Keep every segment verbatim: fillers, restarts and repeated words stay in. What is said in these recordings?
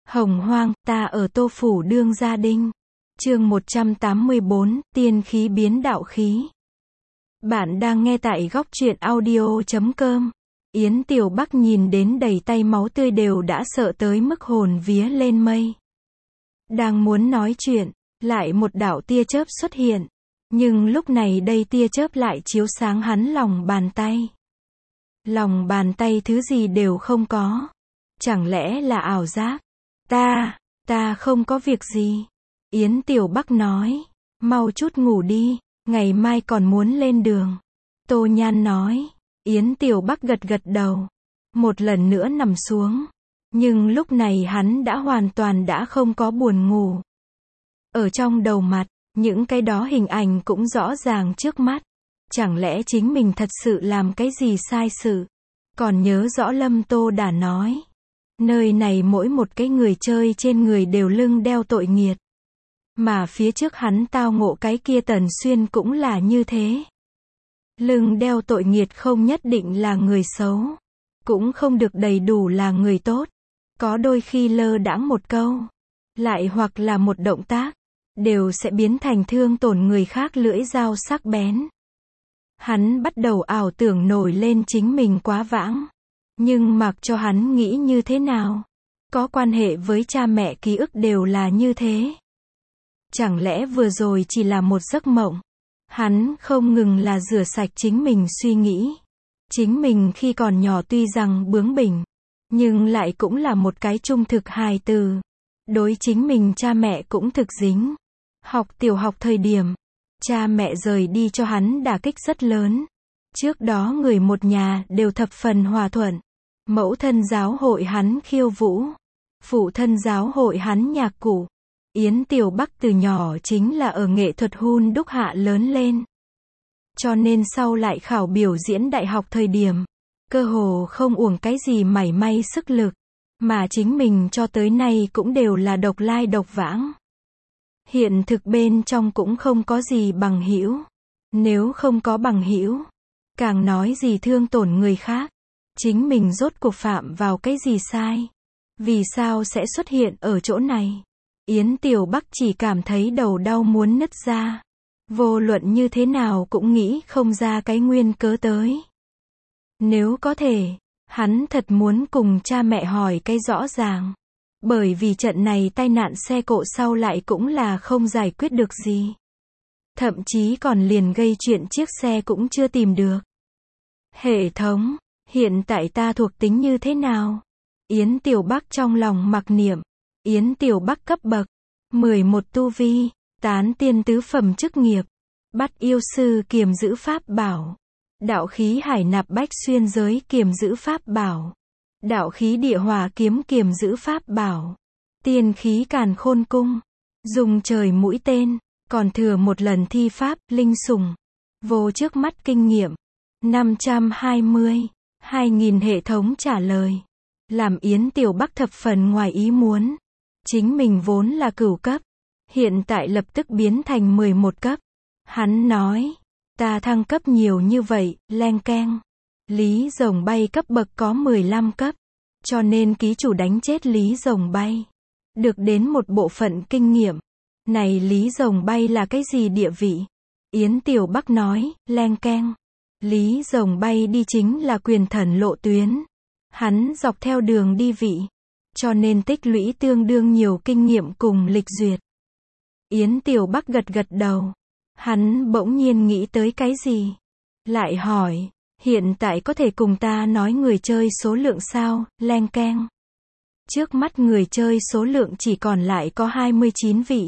Hồng hoang, ta ở Tô Phủ đương gia đinh. Chương một trăm tám mươi bốn, tiên khí biến đạo khí. Bạn đang nghe tại góc truyện audio chấm com. Yến Tiểu Bắc nhìn đến đầy tay máu tươi đều đã sợ tới mức hồn vía lên mây. Đang muốn nói chuyện, lại một đạo tia chớp xuất hiện. Nhưng lúc này đây tia chớp lại chiếu sáng hắn lòng bàn tay. Lòng bàn tay thứ gì đều không có. Chẳng lẽ là ảo giác? Ta, ta không có việc gì. Yến Tiểu Bắc nói, mau chút ngủ đi, ngày mai còn muốn lên đường. Tô Nhan nói, Yến Tiểu Bắc gật gật đầu, một lần nữa nằm xuống. Nhưng lúc này hắn đã hoàn toàn đã không có buồn ngủ. Ở trong đầu mặt, những cái đó hình ảnh cũng rõ ràng trước mắt. Chẳng lẽ chính mình thật sự làm cái gì sai sự? Còn nhớ rõ Lâm Tô đã nói, nơi này mỗi một cái người chơi trên người đều lưng đeo tội nghiệt. Mà phía trước hắn tao ngộ cái kia Tần Xuyên cũng là như thế. Lưng đeo tội nghiệt không nhất định là người xấu. Cũng không được đầy đủ là người tốt. Có đôi khi lơ đãng một câu. Lại hoặc là một động tác. Đều sẽ biến thành thương tổn người khác lưỡi dao sắc bén. Hắn bắt đầu ảo tưởng nổi lên chính mình quá vãng. Nhưng mặc cho hắn nghĩ như thế nào. Có quan hệ với cha mẹ ký ức đều là như thế. Chẳng lẽ vừa rồi chỉ là một giấc mộng? Hắn không ngừng là rửa sạch chính mình suy nghĩ. Chính mình khi còn nhỏ tuy rằng bướng bỉnh, nhưng lại cũng là một cái trung thực hài từ. Đối chính mình cha mẹ cũng thực dính. Học tiểu học thời điểm, cha mẹ rời đi cho hắn đả kích rất lớn. Trước đó người một nhà đều thập phần hòa thuận. Mẫu thân giáo hội hắn khiêu vũ. Phụ thân giáo hội hắn nhạc cụ. Yến Tiểu Bắc từ nhỏ chính là ở nghệ thuật hun đúc hạ lớn lên. Cho nên sau lại khảo biểu diễn đại học thời điểm, cơ hồ không uổng cái gì mảy may sức lực, mà chính mình cho tới nay cũng đều là độc lai độc vãng. Hiện thực bên trong cũng không có gì bằng hữu. Nếu không có bằng hữu, càng nói gì thương tổn người khác. Chính mình rốt cuộc phạm vào cái gì sai? Vì sao sẽ xuất hiện ở chỗ này? Yến Tiểu Bắc chỉ cảm thấy đầu đau muốn nứt ra. Vô luận như thế nào cũng nghĩ không ra cái nguyên cớ tới. Nếu có thể, hắn thật muốn cùng cha mẹ hỏi cái rõ ràng. Bởi vì trận này tai nạn xe cộ sau lại cũng là không giải quyết được gì. Thậm chí còn liền gây chuyện chiếc xe cũng chưa tìm được. Hệ thống, hiện tại ta thuộc tính như thế nào? Yến Tiểu Bắc trong lòng mặc niệm. Yến Tiểu Bắc cấp bậc mười một tu vi, tán tiên tứ phẩm chức nghiệp, bắt yêu sư kiềm giữ pháp bảo, đạo khí hải nạp bách xuyên giới kiềm giữ pháp bảo, đạo khí địa hỏa kiếm kiềm giữ pháp bảo, tiên khí càn khôn cung, dùng trời mũi tên, còn thừa một lần thi pháp, linh sủng, vô trước mắt kinh nghiệm, năm trăm hai mươi, hai nghìn hệ thống trả lời, làm Yến Tiểu Bắc thập phần ngoài ý muốn. Chính mình vốn là cửu cấp, hiện tại lập tức biến thành mười một cấp. Hắn nói, ta thăng cấp nhiều như vậy, leng keng. Lý Rồng Bay cấp bậc có mười lăm cấp, cho nên ký chủ đánh chết Lý Rồng Bay. Được đến một bộ phận kinh nghiệm. Này Lý Rồng Bay là cái gì địa vị? Yến Tiểu Bắc nói, leng keng. Lý Rồng Bay đi chính là quyền thần lộ tuyến. Hắn dọc theo đường đi vị. Cho nên tích lũy tương đương nhiều kinh nghiệm cùng lịch duyệt. Yến Tiểu Bắc gật gật đầu. Hắn bỗng nhiên nghĩ tới cái gì? Lại hỏi, hiện tại có thể cùng ta nói người chơi số lượng sao, leng keng. Trước mắt người chơi số lượng chỉ còn lại có hai mươi chín vị.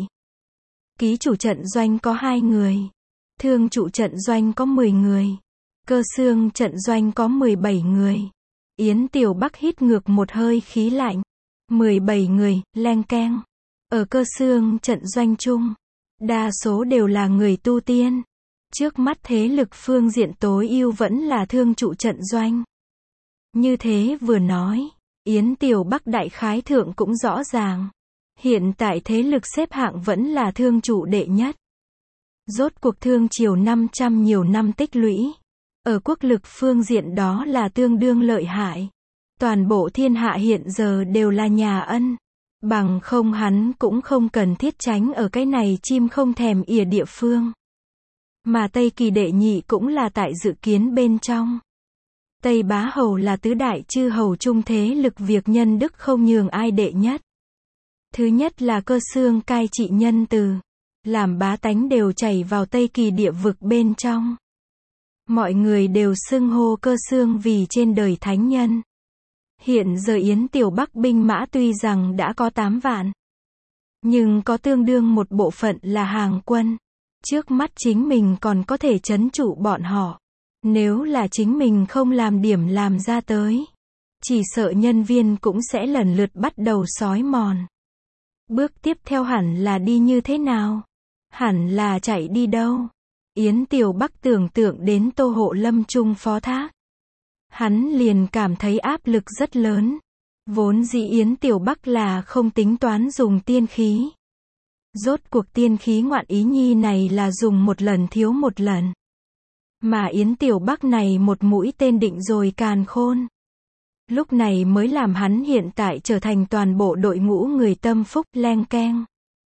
Ký chủ trận doanh có hai người. Thương trụ trận doanh có mười người. Cơ xương trận doanh có mười bảy người. Yến Tiểu Bắc hít ngược một hơi khí lạnh. mười bảy người, leng keng. Ở cơ xương trận doanh chung, đa số đều là người tu tiên. Trước mắt thế lực phương diện tối ưu vẫn là thương trụ trận doanh. Như thế vừa nói, Yến Tiểu Bắc đại khái thượng cũng rõ ràng. Hiện tại thế lực xếp hạng vẫn là thương trụ đệ nhất. Rốt cuộc thương triều năm trăm nhiều năm tích lũy. Ở quốc lực phương diện đó là tương đương lợi hại. Toàn bộ thiên hạ hiện giờ đều là nhà Ân. Bằng không hắn cũng không cần thiết tránh ở cái này chim không thèm ỉa địa phương. Mà Tây Kỳ đệ nhị cũng là tại dự kiến bên trong. Tây Bá Hầu là tứ đại chư hầu trung thế lực việc nhân đức không nhường ai đệ nhất. Thứ nhất là Cơ Xương cai trị nhân từ, làm bá tánh đều chảy vào Tây Kỳ địa vực bên trong. Mọi người đều xưng hô Cơ Xương vì trên đời thánh nhân. Hiện giờ Yến Tiểu Bắc binh mã tuy rằng đã có tám vạn, nhưng có tương đương một bộ phận là hàng quân. Trước mắt chính mình còn có thể trấn trụ bọn họ. Nếu là chính mình không làm điểm làm ra tới, chỉ sợ nhân viên cũng sẽ lần lượt bắt đầu xói mòn. Bước tiếp theo hẳn là đi như thế nào? Hẳn là chạy đi đâu? Yến Tiểu Bắc tưởng tượng đến Tô Hộ Lâm trung phó thác. Hắn liền cảm thấy áp lực rất lớn. Vốn dĩ Yến Tiểu Bắc là không tính toán dùng tiên khí. Rốt cuộc tiên khí ngoạn ý nhi này là dùng một lần thiếu một lần. Mà Yến Tiểu Bắc này một mũi tên định rồi càn khôn. Lúc này mới làm hắn hiện tại trở thành toàn bộ đội ngũ người tâm phúc, leng keng.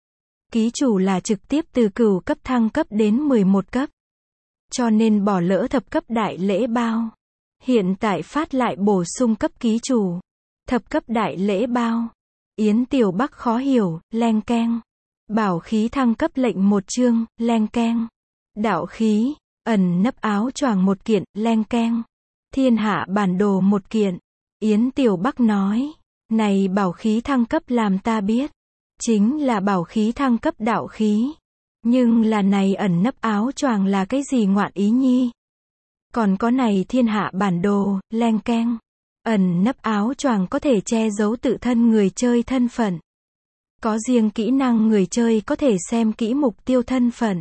Ký chủ là trực tiếp từ cửu cấp thăng cấp đến mười một cấp. Cho nên bỏ lỡ thập cấp đại lễ bao. Hiện tại phát lại bổ sung cấp ký chủ. Thập cấp đại lễ bao. Yến Tiểu Bắc khó hiểu, leng keng. Bảo khí thăng cấp lệnh một chương, leng keng. Đạo khí, ẩn nấp áo choàng một kiện, leng keng. Thiên hạ bản đồ một kiện. Yến Tiểu Bắc nói, này bảo khí thăng cấp làm ta biết. Chính là bảo khí thăng cấp đạo khí. Nhưng là này ẩn nấp áo choàng là cái gì ngoạn ý nhi? Còn có này thiên hạ bản đồ, leng keng. Ẩn nấp áo choàng có thể che giấu tự thân người chơi thân phận. Có riêng kỹ năng người chơi có thể xem kỹ mục tiêu thân phận.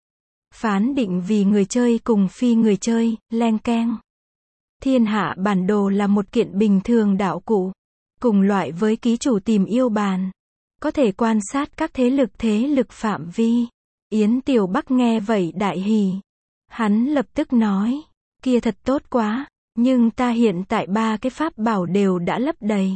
Phán định vì người chơi cùng phi người chơi, leng keng. Thiên hạ bản đồ là một kiện bình thường đạo cụ. Cùng loại với ký chủ tìm yêu bàn. Có thể quan sát các thế lực thế lực phạm vi. Yến Tiểu Bắc nghe vậy đại hỉ. Hắn lập tức nói, kia thật tốt quá, nhưng ta hiện tại ba cái pháp bảo đều đã lấp đầy.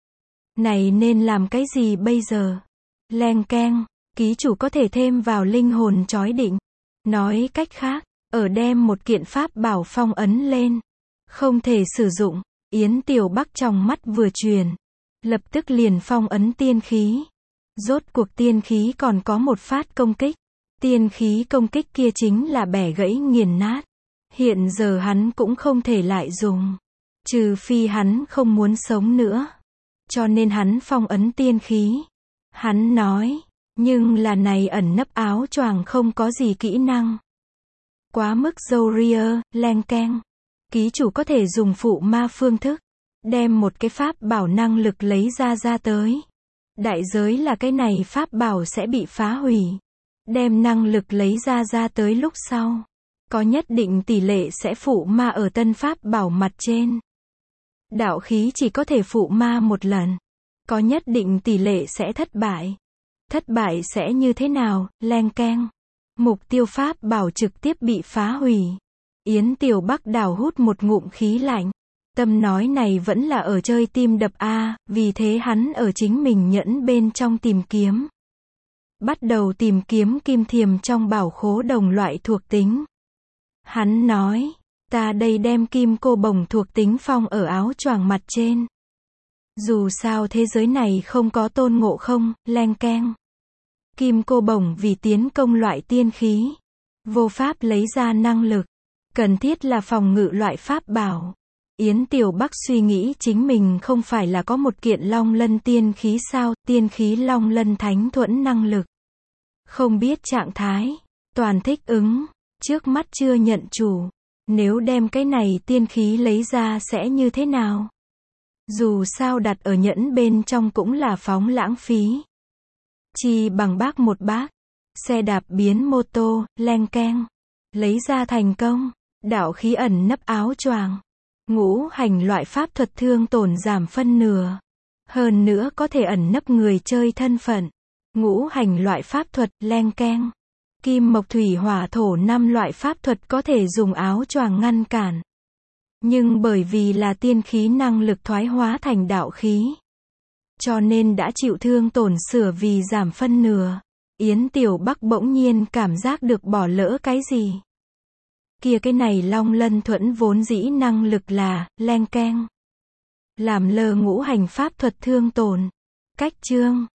Này nên làm cái gì bây giờ? Leng keng, ký chủ có thể thêm vào linh hồn chói định. Nói cách khác, ở đem một kiện pháp bảo phong ấn lên. Không thể sử dụng. Yến Tiểu Bắc trong mắt vừa truyền. Lập tức liền phong ấn tiên khí. Rốt cuộc tiên khí còn có một phát công kích. Tiên khí công kích kia chính là bẻ gãy nghiền nát. Hiện giờ hắn cũng không thể lại dùng. Trừ phi hắn không muốn sống nữa. Cho nên hắn phong ấn tiên khí. Hắn nói, nhưng là này ẩn nấp áo choàng không có gì kỹ năng. Quá mức dâu ria, leng keng. Ký chủ có thể dùng phụ ma phương thức. Đem một cái pháp bảo năng lực lấy ra ra tới. Đại giới là cái này pháp bảo sẽ bị phá hủy. Đem năng lực lấy ra ra tới lúc sau. Có nhất định tỷ lệ sẽ phụ ma ở tân pháp bảo mặt trên. Đạo khí chỉ có thể phụ ma một lần. Có nhất định tỷ lệ sẽ thất bại. Thất bại sẽ như thế nào, leng keng. Mục tiêu pháp bảo trực tiếp bị phá hủy. Yến Tiểu Bắc đào hút một ngụm khí lạnh. Tâm nói này vẫn là ở chơi tim đập A, vì thế hắn ở chính mình nhẫn bên trong tìm kiếm. Bắt đầu tìm kiếm kim thiềm trong bảo khố đồng loại thuộc tính. Hắn nói, ta đây đem kim cô bồng thuộc tính phong ở áo choàng mặt trên. Dù sao thế giới này không có tôn ngộ không, leng keng. Kim cô bồng vì tiến công loại tiên khí. Vô pháp lấy ra năng lực. Cần thiết là phòng ngự loại pháp bảo. Yến Tiểu Bắc suy nghĩ chính mình không phải là có một kiện long lân tiên khí sao, tiên khí long lân thánh thuẫn năng lực. Không biết trạng thái, toàn thích ứng, trước mắt chưa nhận chủ. Nếu đem cái này tiên khí lấy ra sẽ như thế nào? Dù sao đặt ở nhẫn bên trong cũng là phóng lãng phí. Chi bằng bác một bác. Xe đạp biến mô tô, leng keng. Lấy ra thành công. Đạo khí ẩn nấp áo choàng. Ngũ hành loại pháp thuật thương tổn giảm phân nửa. Hơn nữa có thể ẩn nấp người chơi thân phận. Ngũ hành loại pháp thuật, leng keng. Kim mộc thủy hỏa thổ năm loại pháp thuật có thể dùng áo choàng ngăn cản. Nhưng bởi vì là tiên khí năng lực thoái hóa thành đạo khí. cho nên đã chịu thương tổn sửa vì giảm phân nửa. Yến Tiểu Bắc bỗng nhiên cảm giác được bỏ lỡ cái gì. Kia cái này Long Lân Thuẫn vốn dĩ năng lực là, leng keng. Làm lơ ngũ hành pháp thuật thương tổn. Cách chương.